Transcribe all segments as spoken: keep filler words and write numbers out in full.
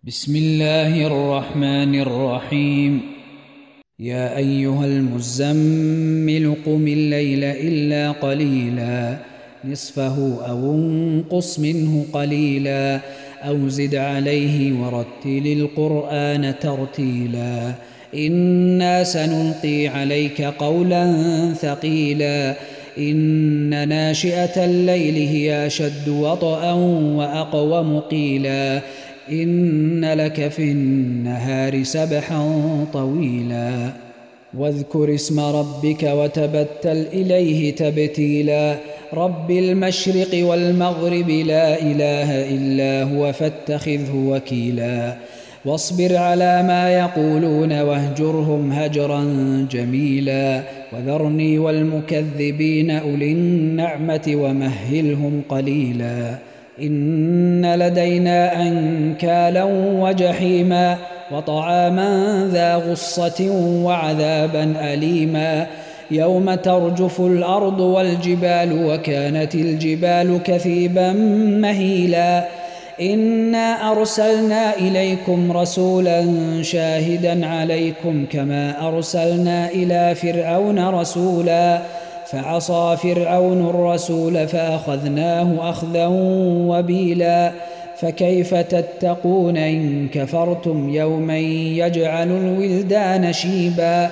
بسم الله الرحمن الرحيم. يا أيها المزمل قم الليل إلا قليلا نصفه أو انقص منه قليلا أو زد عليه ورتل القرآن ترتيلا إنا سنلقي عليك قولا ثقيلا إن ناشئة الليل هي أشد وطئا وأقوم قيلا إن لك في النهار سبحا طويلا واذكر اسم ربك وتبتل إليه تبتيلا رب المشرق والمغرب لا إله إلا هو فاتخذه وكيلا واصبر على ما يقولون واهجرهم هجرا جميلا وذرني والمكذبين أولي النعمة ومهلهم قليلا إن لدينا أنكالا وجحيما وطعاما ذا غصة وعذابا أليما يوم ترجف الأرض والجبال وكانت الجبال كثيبا مهيلا إنا أرسلنا إليكم رسولا شاهدا عليكم كما أرسلنا إلى فرعون رسولا فعصى فرعون الرسول فأخذناه أخذا وبيلا فكيف تتقون إن كفرتم يوما يجعل الولدان شيبا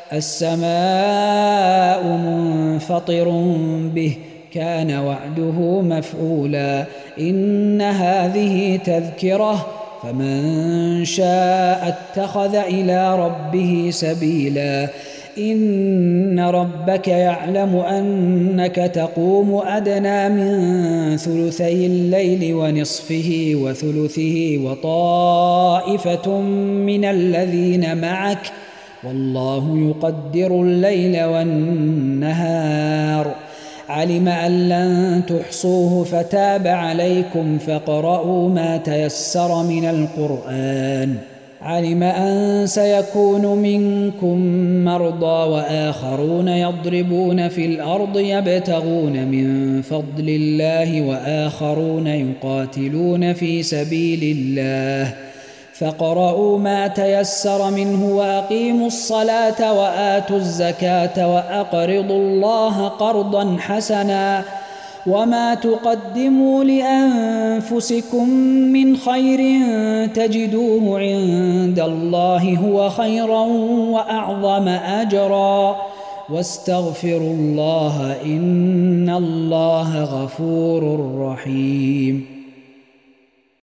السماء منفطر به كان وعده مفعولا إن هذه تذكرة فمن شاء اتخذ إلى ربه سبيلا إن ربك يعلم أنك تقوم أدنى من ثلثي الليل ونصفه وثلثه وطائفة من الذين معك والله يقدر الليل والنهار علم أن لن تحصوه فتاب عليكم فاقرؤوا ما تيسر من القرآن علم أن سيكون منكم مرضى وآخرون يضربون في الأرض يبتغون من فضل الله وآخرون يقاتلون في سبيل الله فاقرؤوا ما تيسر منه وأقيموا الصلاة وآتوا الزكاة وأقرضوا الله قرضا حسنا وما تقدموا لأنفسكم من خير تجدوه عند الله هو خيرا وأعظم أجرا واستغفروا الله إن الله غفور رحيم.